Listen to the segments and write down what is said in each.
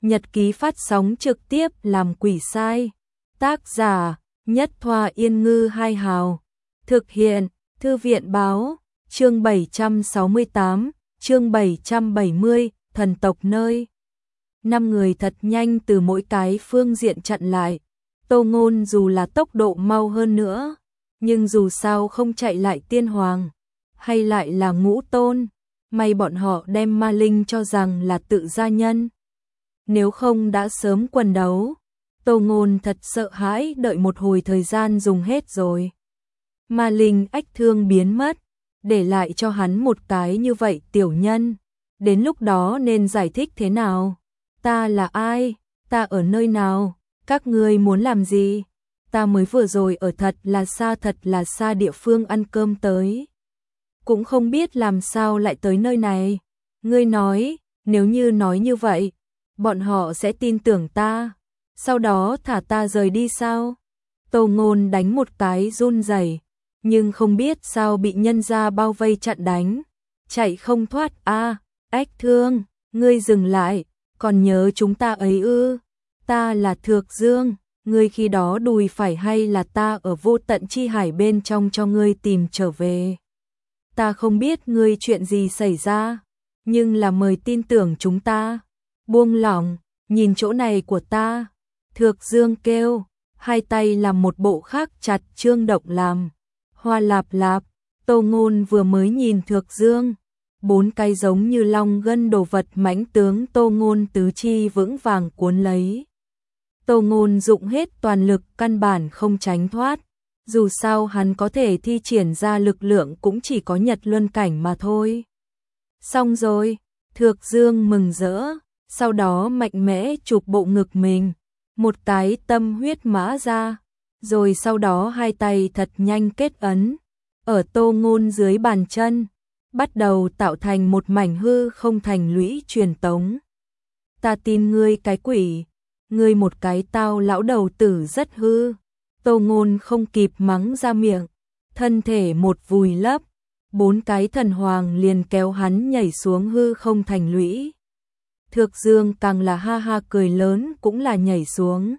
Nhật ký phát sóng trực tiếp làm quỷ sai. Tác giả: Nhất Thoa Yên Ngư Hai Hào. Thực hiện: Thư viện báo. Chương 768, chương 770, thần tộc nơi. 5 người thật nhanh từ mỗi cái phương diện chặn lại. Tô Ngôn dù là tốc độ mau hơn nữa, nhưng dù sao không chạy lại tiên hoàng, hay lại là ngũ tôn. May bọn họ đem ma linh cho rằng là tự gia nhân. Nếu không đã sớm quần đấu. Tô Ngôn thật sợ hãi, đợi một hồi thời gian dùng hết rồi. Ma linh ách thương biến mất, để lại cho hắn một cái như vậy tiểu nhân. Đến lúc đó nên giải thích thế nào? Ta là ai? Ta ở nơi nào? Các ngươi muốn làm gì? Ta mới vừa rồi ở thật là xa địa phương ăn cơm tới. Cũng không biết làm sao lại tới nơi này. Ngươi nói, nếu như nói như vậy, bọn họ sẽ tin tưởng ta, sau đó thả ta rời đi sao? Tô Ngôn đánh một cái run rẩy, nhưng không biết sao bị nhân gia bao vây chặn đánh, chạy không thoát a. Ách Thương, ngươi dừng lại, còn nhớ chúng ta ấy ư? Ta là Thược Dương, ngươi khi đó đùi phải hay là ta ở vô tận chi hải bên trong cho ngươi tìm trở về? Ta không biết ngươi chuyện gì xảy ra, nhưng là mời tin tưởng chúng ta. Buông lỏng, nhìn chỗ này của ta. Thược Dương kêu, hai tay làm một bộ khác chặt Trương Động làm. Hoa lạp lạp, Tô Ngôn vừa mới nhìn Thược Dương, 4 cái giống như long gân đồ vật mãnh tướng Tô Ngôn tứ chi vững vàng cuốn lấy. Tô Ngôn dụng hết toàn lực căn bản không tránh thoát, dù sao hắn có thể thi triển ra lực lượng cũng chỉ có Nhật Luân cảnh mà thôi. Xong rồi, Thược Dương mừng rỡ, sau đó mạnh mẽ chụp bộ ngực mình, một cái tâm huyết mã ra, rồi sau đó hai tay thật nhanh kết ấn, ở Tô Ngôn dưới bàn chân, bắt đầu tạo thành một mảnh hư không thành lũy truyền tống. Ta tin ngươi cái quỷ, ngươi một cái tao lão đầu tử rất hư. Tô Ngôn không kịp mắng ra miệng, thân thể một vùi lấp, 4 cái thần hoàng liền kéo hắn nhảy xuống hư không thành lũy. Thược Dương càng là ha ha cười lớn cũng là nhảy xuống.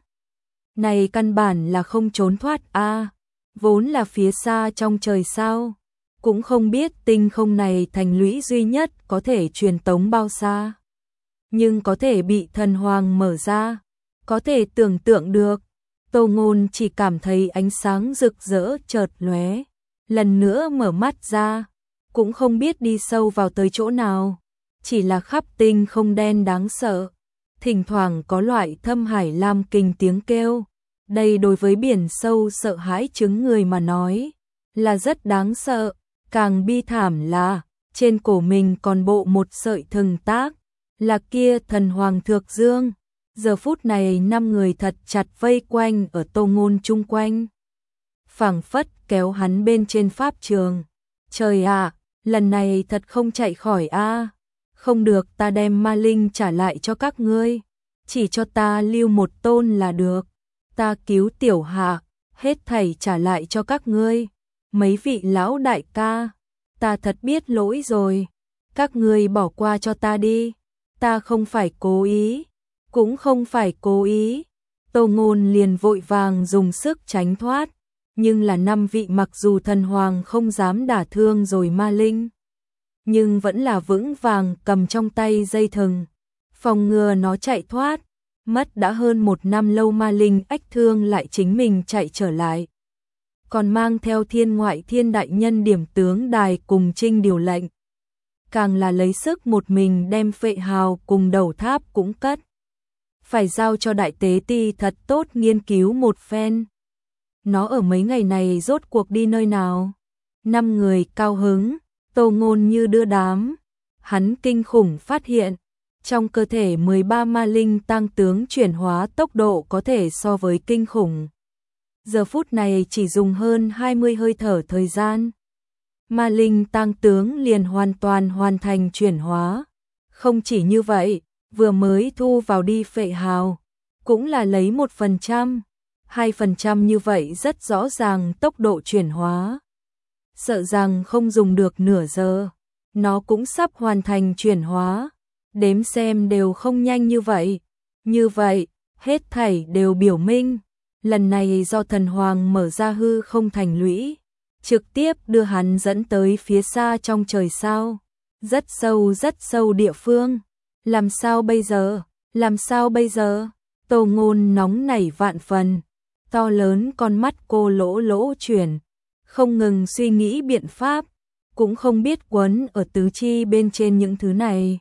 Này căn bản là không trốn thoát a, vốn là phía xa trong trời sao, cũng không biết tinh không này thành lũy duy nhất có thể truyền tống bao xa, nhưng có thể bị thần hoàng mở ra, có thể tưởng tượng được. Tô Ngôn chỉ cảm thấy ánh sáng rực rỡ chợt lóe, lần nữa mở mắt ra, cũng không biết đi sâu vào tới chỗ nào, chỉ là khắp tinh không đen đáng sợ, thỉnh thoảng có loại thâm hải lam kình tiếng kêu, đây đối với biển sâu sợ hãi chứng người mà nói là rất đáng sợ. Càng bi thảm là trên cổ mình còn bộ một sợi thừng tác, là kia thần hoàng Thược Dương. Giờ phút này 5 người thật chặt vây quanh ở Tô Ngôn chung quanh, phảng phất kéo hắn bên trên pháp trường. Trời ạ, lần này thật không chạy khỏi a. Không được, ta đem ma linh trả lại cho các ngươi, chỉ cho ta lưu một tôn là được. Ta cứu tiểu hạ, hết thảy trả lại cho các ngươi. Mấy vị lão đại ca, ta thật biết lỗi rồi, các ngươi bỏ qua cho ta đi, ta không phải cố ý. Cũng không phải cố ý. Tô Ngôn liền vội vàng dùng sức tránh thoát, nhưng là 5 vị mặc dù thần hoàng không dám đả thương rồi ma linh, nhưng vẫn là vững vàng cầm trong tay dây thừng, phòng ngừa nó chạy thoát. Mất đã hơn 1 năm lâu ma linh ách thương lại chính mình chạy trở lại, còn mang theo thiên ngoại thiên đại nhân điểm tướng đài cùng trinh điều lệnh, càng là lấy sức một mình đem phệ hào cùng đầu tháp cũng cất. Phải giao cho đại tế ti thật tốt nghiên cứu một phen. Nó ở mấy ngày này rốt cuộc đi nơi nào? 5 người cao hứng, Tô Ngôn như đưa đám. Hắn kinh khủng phát hiện, trong cơ thể 13 ma linh tăng tướng chuyển hóa tốc độ có thể so với kinh khủng. Giờ phút này chỉ dùng hơn 20 hơi thở thời gian, ma linh tăng tướng liền hoàn toàn hoàn thành chuyển hóa. Không chỉ như vậy, vừa mới thu vào đi phệ hào, cũng là lấy 1%, 2% như vậy rất rõ ràng tốc độ chuyển hóa. Sợ rằng không dùng được nửa giờ, nó cũng sắp hoàn thành chuyển hóa. Đếm xem đều không nhanh như vậy, Như vậy, hết thảy đều biểu minh, lần này do thần hoàng mở ra hư không thành lũy, trực tiếp đưa hắn dẫn tới phía xa trong trời sao, rất sâu địa phương. Làm sao bây giờ? Làm sao bây giờ? Tô Ngôn nóng nảy vạn phần, to lớn con mắt cô lỗ lỗ chuyển, không ngừng suy nghĩ biện pháp, cũng không biết quấn ở tứ chi bên trên những thứ này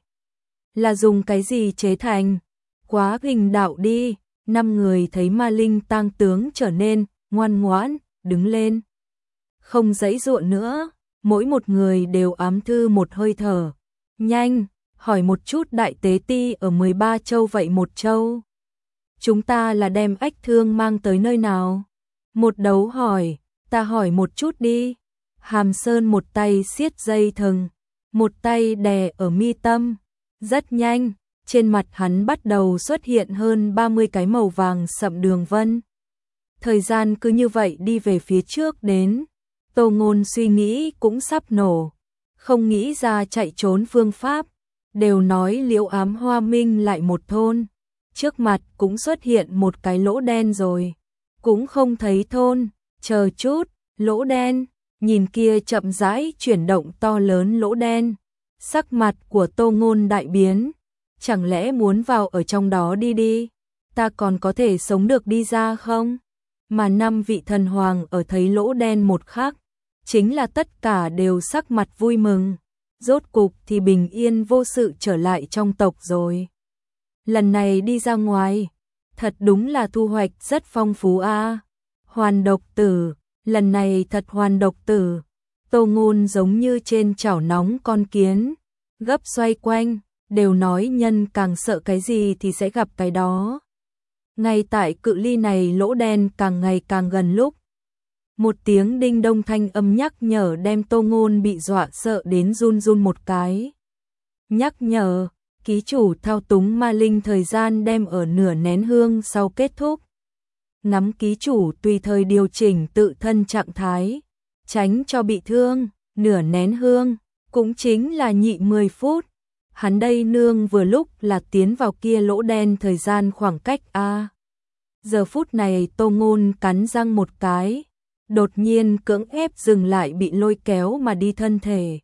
là dùng cái gì chế thành. Quá hình đạo đi. 5 người thấy ma linh tang tướng trở nên ngoan ngoãn, đứng lên. Không giãy giụa nữa, mỗi một người đều ám thư một hơi thở. Nhanh, hỏi một chút đại tế ti ở 13 châu vậy một châu. Chúng ta là đem ách thương mang tới nơi nào? Một đấu hỏi, ta hỏi một chút đi. Hàm Sơn một tay siết dây thừng, một tay đè ở mi tâm. Rất nhanh, trên mặt hắn bắt đầu xuất hiện hơn 30 cái màu vàng sậm đường vân. Thời gian cứ như vậy đi về phía trước đến, Tô Ngôn suy nghĩ cũng sắp nổ, không nghĩ ra chạy trốn phương pháp, đều nói Liễu Ám Hoa Minh lại một thôn, trước mặt cũng xuất hiện một cái lỗ đen rồi, cũng không thấy thôn, chờ chút, lỗ đen, nhìn kia chậm rãi chuyển động to lớn lỗ đen, sắc mặt của Tô Ngôn đại biến. Chẳng lẽ muốn vào ở trong đó đi, ta còn có thể sống được đi ra không? Mà 5 vị thần hoàng ở thấy lỗ đen một khắc, chính là tất cả đều sắc mặt vui mừng, rốt cục thì bình yên vô sự trở lại trong tộc rồi. Lần này đi ra ngoài, thật đúng là thu hoạch rất phong phú a. Hoàn độc tử, lần này thật hoàn độc tử. Tô Ngôn giống như trên chảo nóng con kiến, gấp xoay quanh. Đều nói nhân càng sợ cái gì thì sẽ gặp cái đó. Ngay tại cự ly này lỗ đen càng ngày càng gần lúc. Một tiếng đinh đông thanh âm nhắc nhở đem Tô Ngôn bị dọa sợ đến run run một cái. Nhắc nhở, ký chủ thao túng ma linh thời gian đem ở nửa nén hương sau kết thúc. Ngắm ký chủ tùy thời điều chỉnh tự thân trạng thái, tránh cho bị thương, nửa nén hương, cũng chính là nhị 10 phút. Hắn đây nương vừa lúc là tiến vào kia lỗ đen thời gian khoảng cách a. Giờ phút này Tô Ngôn cắn răng một cái, đột nhiên cưỡng ép dừng lại bị lôi kéo mà đi thân thể.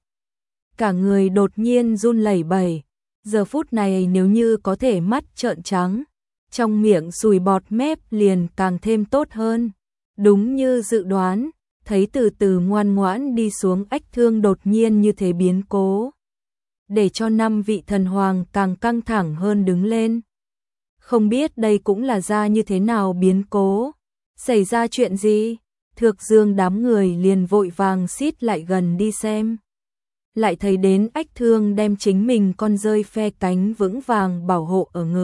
Cả người đột nhiên run lẩy bẩy, giờ phút này nếu như có thể mắt trợn trắng, trong miệng sùi bọt mép liền càng thêm tốt hơn. Đúng như dự đoán, thấy từ từ ngoan ngoãn đi xuống ách thương đột nhiên như thế biến cố, để cho 5 vị thần hoàng càng căng thẳng hơn đứng lên. Không biết đây cũng là ra như thế nào biến cố, xảy ra chuyện gì? Thược Dương đám người liền vội vàng xít lại gần đi xem. Lại thấy đến ách thương đem chính mình con rơi phe cánh vững vàng bảo hộ ở ngực.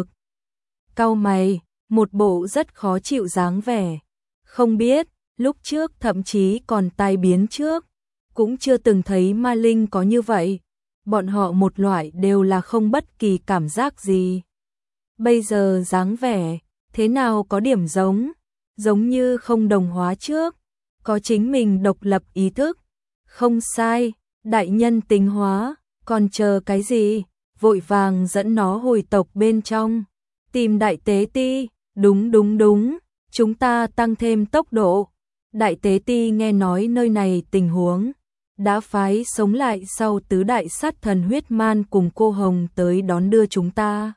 Cau mày, một bộ rất khó chịu dáng vẻ. Không biết, lúc trước thậm chí còn tai biến trước, cũng chưa từng thấy ma linh có như vậy. Bọn họ một loại đều là không bất kỳ cảm giác gì. Bây giờ dáng vẻ, thế nào có điểm giống như không đồng hóa trước, có chính mình độc lập ý thức. Không sai, đại nhân tính hóa, còn chờ cái gì, vội vàng dẫn nó hồi tộc bên trong. Tìm đại tế ti, đúng, chúng ta tăng thêm tốc độ. Đại tế ti nghe nói nơi này tình huống, đã phái sống lại sau tứ đại sát thần huyết man cùng cô Hồng tới đón đưa chúng ta.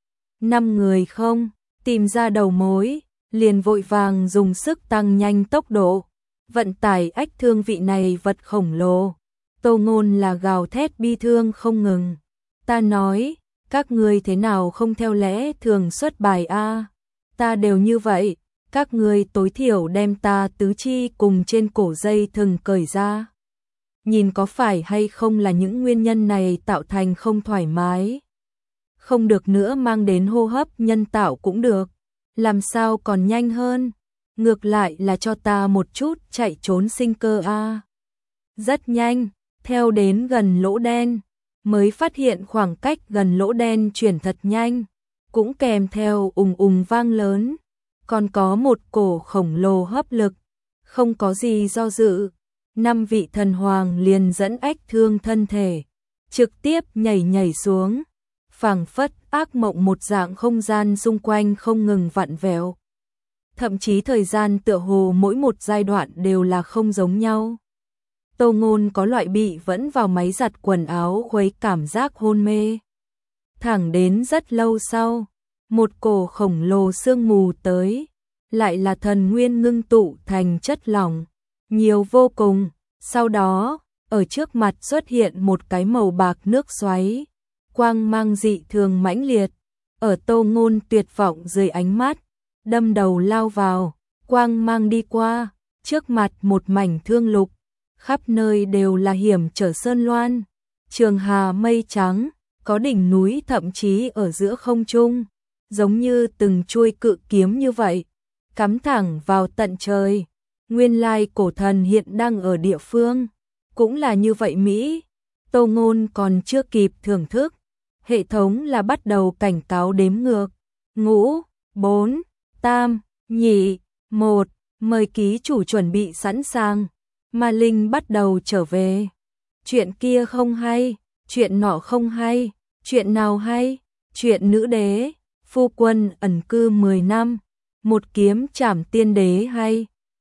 5 người không, tìm ra đầu mối, liền vội vàng dùng sức tăng nhanh tốc độ, vận tải ách thương vị này vật khổng lồ. Tô Ngôn là gào thét bi thương không ngừng. Ta nói, các ngươi thế nào không theo lẽ thường xuất bài a? Ta đều như vậy, các ngươi tối thiểu đem ta tứ chi cùng trên cổ dây thừng cởi ra. Nhìn có phải hay không là những nguyên nhân này tạo thành không thoải mái. Không được nữa mang đến hô hấp nhân tạo cũng được. Làm sao còn nhanh hơn? Ngược lại là cho ta một chút chạy trốn sinh cơ a. Rất nhanh, theo đến gần lỗ đen, mới phát hiện khoảng cách gần lỗ đen chuyển thật nhanh, cũng kèm theo ùng vang lớn, còn có một cổ khổng lồ hấp lực, không có gì do dự. 5 vị thần hoàng liền dẫn ách thương thân thể, trực tiếp nhảy xuống, phảng phất ác mộng một dạng, không gian xung quanh không ngừng vặn vẹo. Thậm chí thời gian tựa hồ mỗi một giai đoạn đều là không giống nhau. Tô Ngôn có loại bị vẫn vào máy giặt quần áo khuấy cảm giác hôn mê. Thẳng đến rất lâu sau, một cổ khổng lồ sương mù tới, lại là thần nguyên ngưng tụ thành chất lỏng, nhiều vô cùng. Sau đó, ở trước mặt xuất hiện một cái màu bạc nước xoáy, quang mang dị thường mãnh liệt, ở Tô Ngôn tuyệt vọng dưới ánh mắt, đâm đầu lao vào, quang mang đi qua, trước mặt một mảnh thương lục, khắp nơi đều là hiểm trở sơn loan, trường hà mây trắng, có đỉnh núi thậm chí ở giữa không trung, giống như từng chuôi cự kiếm như vậy, cắm thẳng vào tận trời. Nguyên lai cổ thần hiện đang ở địa phương, cũng là như vậy Mỹ. Tô Ngôn còn chưa kịp thưởng thức, hệ thống là bắt đầu cảnh cáo đếm ngược. 5, 4, 3, 2, 1, mời ký chủ chuẩn bị sẵn sàng. Ma Linh bắt đầu trở về. Chuyện kia không hay, chuyện nọ không hay, chuyện nào hay? Chuyện nữ đế, phu quân ẩn cư 10 năm, một kiếm trảm tiên đế hay?